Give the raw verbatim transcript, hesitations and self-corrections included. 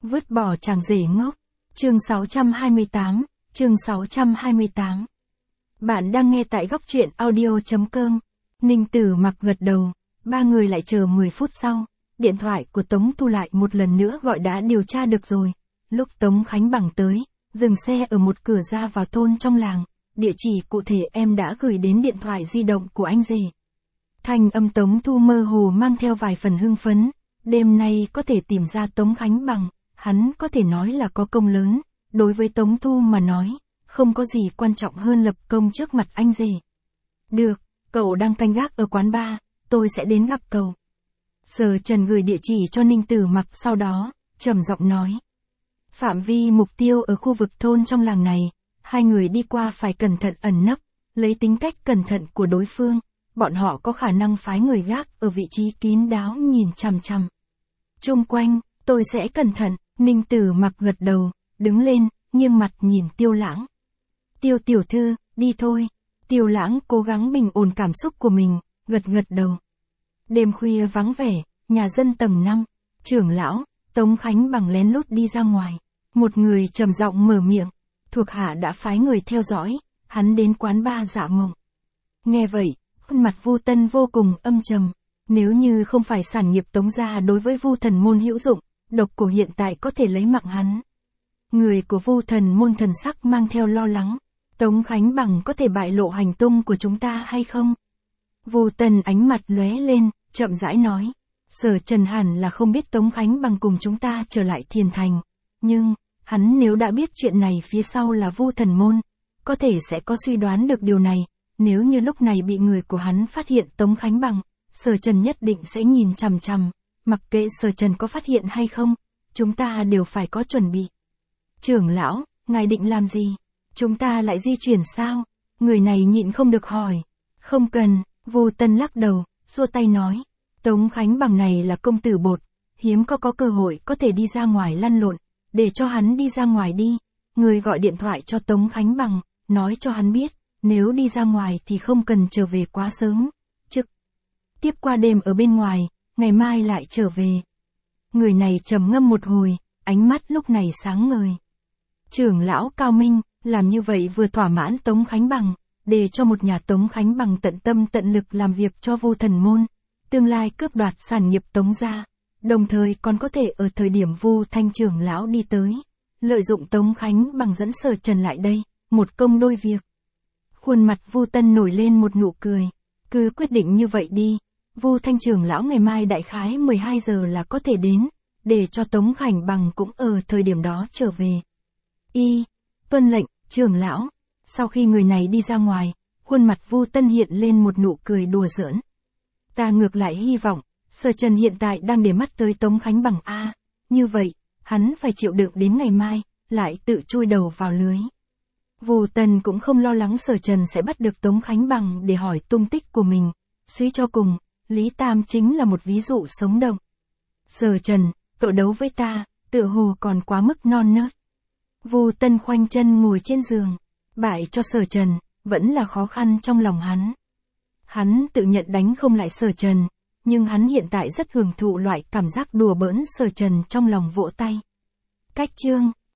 Vứt bỏ chàng rể ngốc. Chương sáu trăm hai mươi tám, chương sáu trăm hai mươi tám. Bạn đang nghe tại góc truyện audio chấm com. Ninh Tử Mặc gật đầu, ba người lại chờ mười phút sau, điện thoại của Tống Thu lại một lần nữa gọi đã điều tra được rồi. Lúc Tống Khánh Bằng tới, dừng xe ở một cửa ra vào thôn trong làng, địa chỉ cụ thể em đã gửi đến điện thoại di động của anh rể. Thanh âm Tống Thu mơ hồ mang theo vài phần hưng phấn, đêm nay có thể tìm ra Tống Khánh Bằng, hắn có thể nói là có công lớn, đối với Tống Thu mà nói, không có gì quan trọng hơn lập công trước mặt anh rể. Được, cậu đang canh gác ở quán bar, tôi sẽ đến gặp cậu. Sở Trần gửi địa chỉ cho Ninh Tử Mặc sau đó, trầm giọng nói. Phạm vi mục tiêu ở khu vực thôn trong làng này, hai người đi qua phải cẩn thận ẩn nấp, lấy tính cách cẩn thận của đối phương, bọn họ có khả năng phái người gác ở vị trí kín đáo nhìn chằm chằm. Chung quanh, tôi sẽ cẩn thận, Ninh Tử Mặc gật đầu, đứng lên, nghiêng mặt nhìn Tiêu Lãng. Tiêu tiểu thư, đi thôi. Tiêu Lãng cố gắng bình ổn cảm xúc của mình, gật gật đầu. Đêm khuya vắng vẻ, nhà dân tầng năm, trưởng lão, Tống Khánh Bằng lén lút đi ra ngoài. Một người trầm giọng mở miệng, thuộc hạ đã phái người theo dõi, hắn đến quán bar Dạ Mộng. Nghe vậy, khuôn mặt Vu Tân vô cùng âm trầm, nếu như không phải sản nghiệp Tống gia đối với Vu Thần môn hữu dụng, độc cổ hiện tại có thể lấy mạng hắn. Người của Vu Thần môn thần sắc mang theo lo lắng, Tống Khánh Bằng có thể bại lộ hành tung của chúng ta hay không? Vu Tân ánh mặt lóe lên, chậm rãi nói, Sở Trần hẳn là không biết Tống Khánh Bằng cùng chúng ta trở lại Thiền Thành, nhưng, hắn nếu đã biết chuyện này phía sau là Vu Thần môn, có thể sẽ có suy đoán được điều này, nếu như lúc này bị người của hắn phát hiện Tống Khánh Bằng, Sở Trần nhất định sẽ nhìn chằm chằm, mặc kệ Sở Trần có phát hiện hay không, chúng ta đều phải có chuẩn bị. Trưởng lão, ngài định làm gì? Chúng ta lại di chuyển sao? Người này nhịn không được hỏi. Không cần, Vu Tân lắc đầu, xua tay nói. Tống Khánh Bằng này là công tử bột, hiếm có có cơ hội có thể đi ra ngoài lăn lộn, để cho hắn đi ra ngoài đi. Người gọi điện thoại cho Tống Khánh Bằng, nói cho hắn biết, nếu đi ra ngoài thì không cần trở về quá sớm, trực tiếp qua đêm ở bên ngoài, ngày mai lại trở về. Người này trầm ngâm một hồi, ánh mắt lúc này sáng ngời. Trưởng lão cao minh, làm như vậy vừa thỏa mãn Tống Khánh Bằng, để cho một nhà Tống Khánh Bằng tận tâm tận lực làm việc cho Vu Thần môn, tương lai cướp đoạt sản nghiệp Tống gia, đồng thời còn có thể ở thời điểm Vu Thanh trưởng lão đi tới, lợi dụng Tống Khánh Bằng dẫn Sở Trần lại đây, một công đôi việc. Khuôn mặt Vu Tân nổi lên một nụ cười, cứ quyết định như vậy đi, Vu Thanh trưởng lão ngày mai đại khái mười hai giờ là có thể đến, để cho Tống Khánh Bằng cũng ở thời điểm đó trở về. Y, tuân lệnh, trưởng lão. Sau khi người này đi ra ngoài, khuôn mặt Vu Tân hiện lên một nụ cười đùa giỡn. Ta ngược lại hy vọng, Sở Trần hiện tại đang để mắt tới Tống Khánh Bằng a, như vậy, hắn phải chịu đựng đến ngày mai, lại tự chui đầu vào lưới. Vu Tân cũng không lo lắng Sở Trần sẽ bắt được Tống Khánh Bằng để hỏi tung tích của mình, suy cho cùng, Lý Tam chính là một ví dụ sống động. Sở Trần, cậu đấu với ta, tựa hồ còn quá mức non nớt. Vu Tân khoanh chân ngồi trên giường, bại cho Sở Trần, vẫn là khó khăn trong lòng hắn. Hắn tự nhận đánh không lại Sở Trần, nhưng hắn hiện tại rất hưởng thụ loại cảm giác đùa bỡn Sở Trần trong lòng vỗ tay. Cách chương,